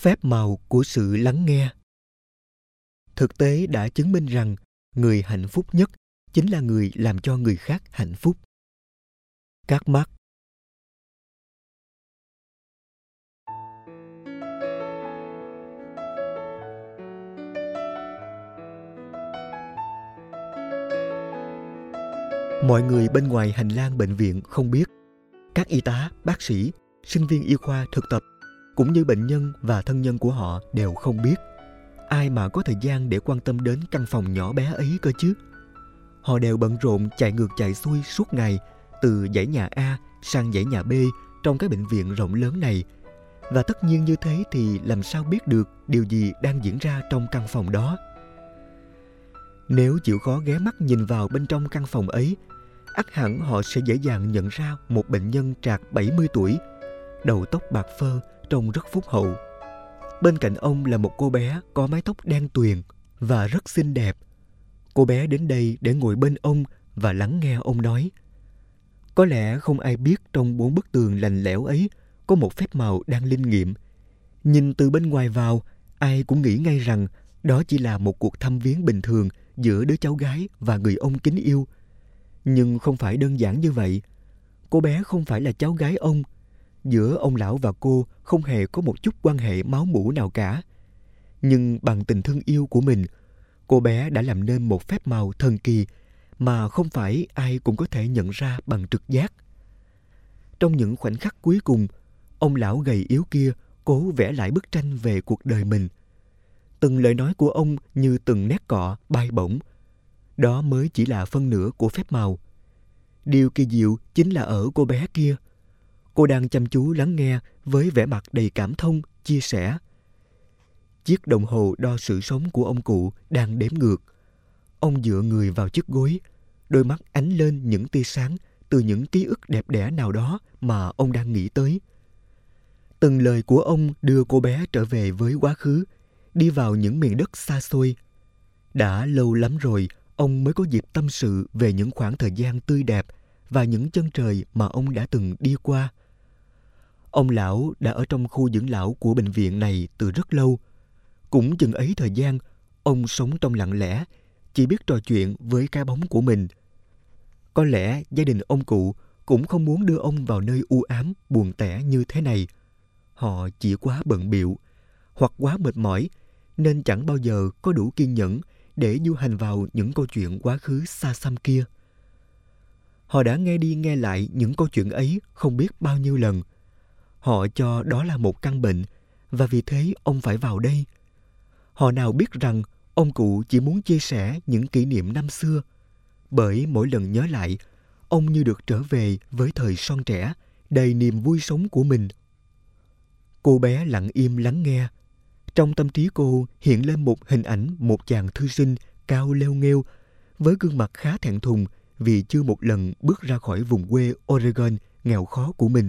Phép màu của sự lắng nghe. Thực tế đã chứng minh rằng người hạnh phúc nhất chính là người làm cho người khác hạnh phúc. Các Marx. Mọi người bên ngoài hành lang bệnh viện không biết. Các y tá, bác sĩ, sinh viên y khoa thực tập, cũng như bệnh nhân và thân nhân của họ đều không biết. Ai mà có thời gian để quan tâm đến căn phòng nhỏ bé ấy cơ chứ? Họ đều bận rộn chạy ngược chạy xuôi suốt ngày, từ dãy nhà A sang dãy nhà B trong cái bệnh viện rộng lớn này. Và tất nhiên như thế thì làm sao biết được điều gì đang diễn ra trong căn phòng đó? Nếu chịu khó ghé mắt nhìn vào bên trong căn phòng ấy, ắt hẳn họ sẽ dễ dàng nhận ra một bệnh nhân trạc 70 tuổi, đầu tóc bạc phơ, trông rất phúc hậu. Bên cạnh ông là một cô bé có mái tóc đen tuyền và rất xinh đẹp. Cô bé đến đây để ngồi bên ông và lắng nghe ông nói. Có lẽ không ai biết trong 4 bức tường lạnh lẽo ấy có một phép màu đang linh nghiệm. Nhìn từ bên ngoài vào, ai cũng nghĩ ngay rằng đó chỉ là một cuộc thăm viếng bình thường giữa đứa cháu gái và người ông kính yêu. Nhưng không phải đơn giản như vậy. Cô bé không phải là cháu gái ông. Giữa ông lão và cô không hề có một chút quan hệ máu mủ nào cả. Nhưng bằng tình thương yêu của mình, cô bé đã làm nên một phép màu thần kỳ mà không phải ai cũng có thể nhận ra bằng trực giác. Trong những khoảnh khắc cuối cùng, ông lão gầy yếu kia cố vẽ lại bức tranh về cuộc đời mình. Từng lời nói của ông như từng nét cọ bay bổng. Đó mới chỉ là phân nửa của phép màu. Điều kỳ diệu chính là ở cô bé kia. Cô đang chăm chú lắng nghe với vẻ mặt đầy cảm thông, chia sẻ. Chiếc đồng hồ đo sự sống của ông cụ đang đếm ngược. Ông dựa người vào chiếc gối, đôi mắt ánh lên những tia sáng từ những ký ức đẹp đẽ nào đó mà ông đang nghĩ tới. Từng lời của ông đưa cô bé trở về với quá khứ, đi vào những miền đất xa xôi. Đã lâu lắm rồi, ông mới có dịp tâm sự về những khoảng thời gian tươi đẹp và những chân trời mà ông đã từng đi qua. Ông lão đã ở trong khu dưỡng lão của bệnh viện này từ rất lâu. Cũng chừng ấy thời gian, ông sống trong lặng lẽ, chỉ biết trò chuyện với cái bóng của mình. Có lẽ gia đình ông cụ cũng không muốn đưa ông vào nơi u ám, buồn tẻ như thế này. Họ chỉ quá bận bịu hoặc quá mệt mỏi nên chẳng bao giờ có đủ kiên nhẫn để du hành vào những câu chuyện quá khứ xa xăm kia. Họ đã nghe đi nghe lại những câu chuyện ấy không biết bao nhiêu lần. Họ cho đó là một căn bệnh và vì thế ông phải vào đây. Họ nào biết rằng ông cụ chỉ muốn chia sẻ những kỷ niệm năm xưa, bởi mỗi lần nhớ lại, ông như được trở về với thời son trẻ, đầy niềm vui sống của mình. Cô bé lặng im lắng nghe. Trong tâm trí cô hiện lên một hình ảnh một chàng thư sinh cao leo nghêu, với gương mặt khá thẹn thùng vì chưa một lần bước ra khỏi vùng quê Oregon nghèo khó của mình.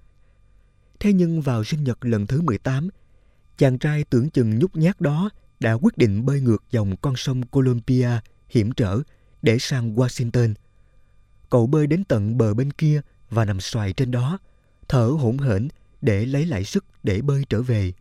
Thế nhưng vào sinh nhật lần thứ 18, chàng trai tưởng chừng nhút nhát đó đã quyết định bơi ngược dòng con sông Columbia hiểm trở để sang Washington. Cậu bơi đến tận bờ bên kia và nằm xoài trên đó, thở hổn hển để lấy lại sức để bơi trở về.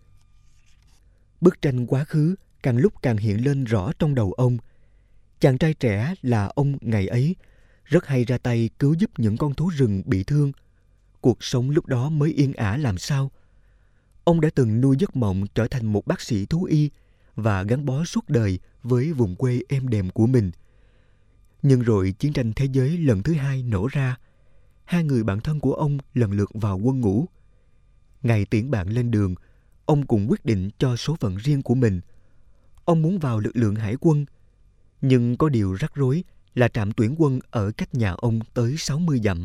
Bức tranh quá khứ càng lúc càng hiện lên rõ trong đầu ông. Chàng trai trẻ là ông ngày ấy, rất hay ra tay cứu giúp những con thú rừng bị thương. Cuộc sống lúc đó mới yên ả làm sao. Ông đã từng nuôi giấc mộng trở thành một bác sĩ thú y và gắn bó suốt đời với vùng quê êm đềm của mình. Nhưng rồi chiến tranh thế giới lần thứ 2 nổ ra. 2 người bạn thân của ông lần lượt vào quân ngũ. Ngày tiễn bạn lên đường, ông cũng quyết định cho số phận riêng của mình. Ông muốn vào lực lượng hải quân. Nhưng có điều rắc rối là trạm tuyển quân ở cách nhà ông tới 60 dặm.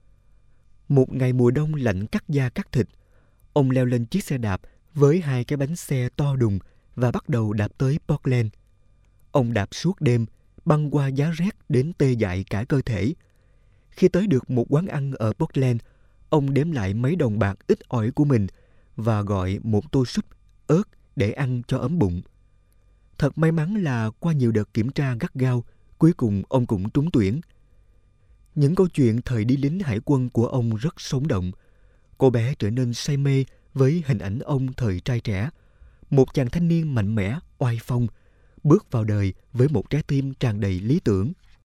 Một ngày mùa đông lạnh cắt da cắt thịt, ông leo lên chiếc xe đạp với 2 cái bánh xe to đùng và bắt đầu đạp tới Portland. Ông đạp suốt đêm, băng qua giá rét đến tê dại cả cơ thể. Khi tới được một quán ăn ở Portland, ông đếm lại mấy đồng bạc ít ỏi của mình và gọi một tô súp ớt để ăn cho ấm bụng. Thật may mắn là qua nhiều đợt kiểm tra gắt gao, cuối cùng ông cũng trúng tuyển. Những câu chuyện thời đi lính hải quân của ông rất sống động. Cô bé trở nên say mê với hình ảnh ông thời trai trẻ. một chàng thanh niên mạnh mẽ, oai phong, bước vào đời với một trái tim tràn đầy lý tưởng.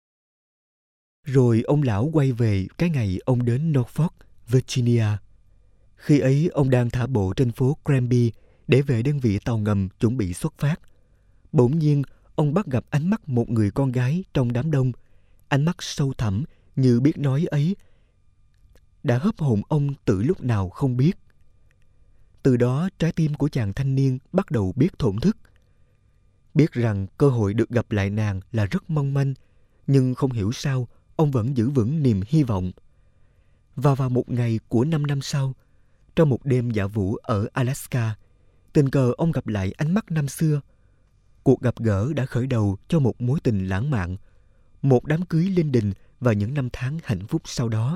Rồi ông lão quay về cái ngày ông đến Norfolk, Virginia. Khi ấy ông đang thả bộ trên phố Granby để về đơn vị tàu ngầm chuẩn bị xuất phát. Bỗng nhiên, ông bắt gặp ánh mắt một người con gái trong đám đông. Ánh mắt sâu thẳm như biết nói ấy đã hớp hồn ông từ lúc nào không biết. Từ đó, trái tim của chàng thanh niên bắt đầu biết thổn thức. Biết rằng cơ hội được gặp lại nàng là rất mong manh, nhưng không hiểu sao ông vẫn giữ vững niềm hy vọng. Và vào một ngày của 5 năm sau, trong một đêm dạ vũ ở Alaska, tình cờ ông gặp lại ánh mắt năm xưa. Cuộc gặp gỡ đã khởi đầu cho một mối tình lãng mạn, một đám cưới linh đình và những năm tháng hạnh phúc sau đó.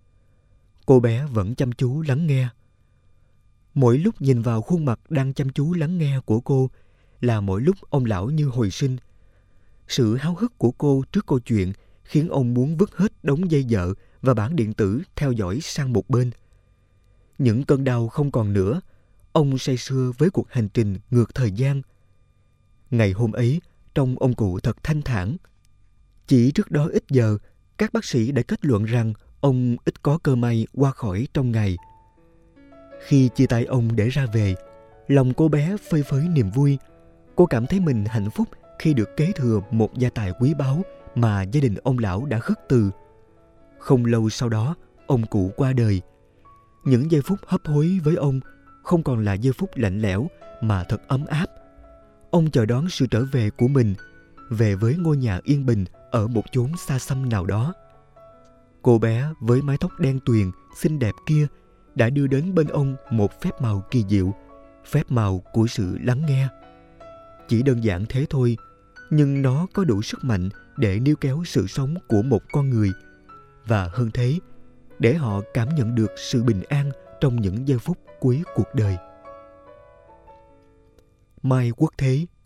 Cô bé vẫn chăm chú lắng nghe. Mỗi lúc nhìn vào khuôn mặt đang chăm chú lắng nghe của cô là mỗi lúc ông lão như hồi sinh. Sự háo hức của cô trước câu chuyện khiến ông muốn vứt hết đống dây dợ và bảng điện tử theo dõi sang một bên. Những cơn đau không còn nữa, ông say sưa với cuộc hành trình ngược thời gian. Ngày hôm ấy, trông ông cụ thật thanh thản. Chỉ trước đó ít giờ, các bác sĩ đã kết luận rằng ông ít có cơ may qua khỏi trong ngày. Khi chia tay ông để ra về, lòng cô bé phơi phới niềm vui. Cô cảm thấy mình hạnh phúc khi được kế thừa một gia tài quý báu mà gia đình ông lão đã khất từ. Không lâu sau đó, ông cụ qua đời. Những giây phút hấp hối với ông không còn là giây phút lạnh lẽo mà thật ấm áp. Ông chờ đón sự trở về của mình, về với ngôi nhà yên bình ở một chốn xa xăm nào đó. Cô bé với mái tóc đen tuyền, xinh đẹp kia đã đưa đến bên ông một phép màu kỳ diệu, phép màu của sự lắng nghe. Chỉ đơn giản thế thôi, nhưng nó có đủ sức mạnh để níu kéo sự sống của một con người, và hơn thế, để họ cảm nhận được sự bình an trong những giây phút cuối cuộc đời. Mai Quốc Thế.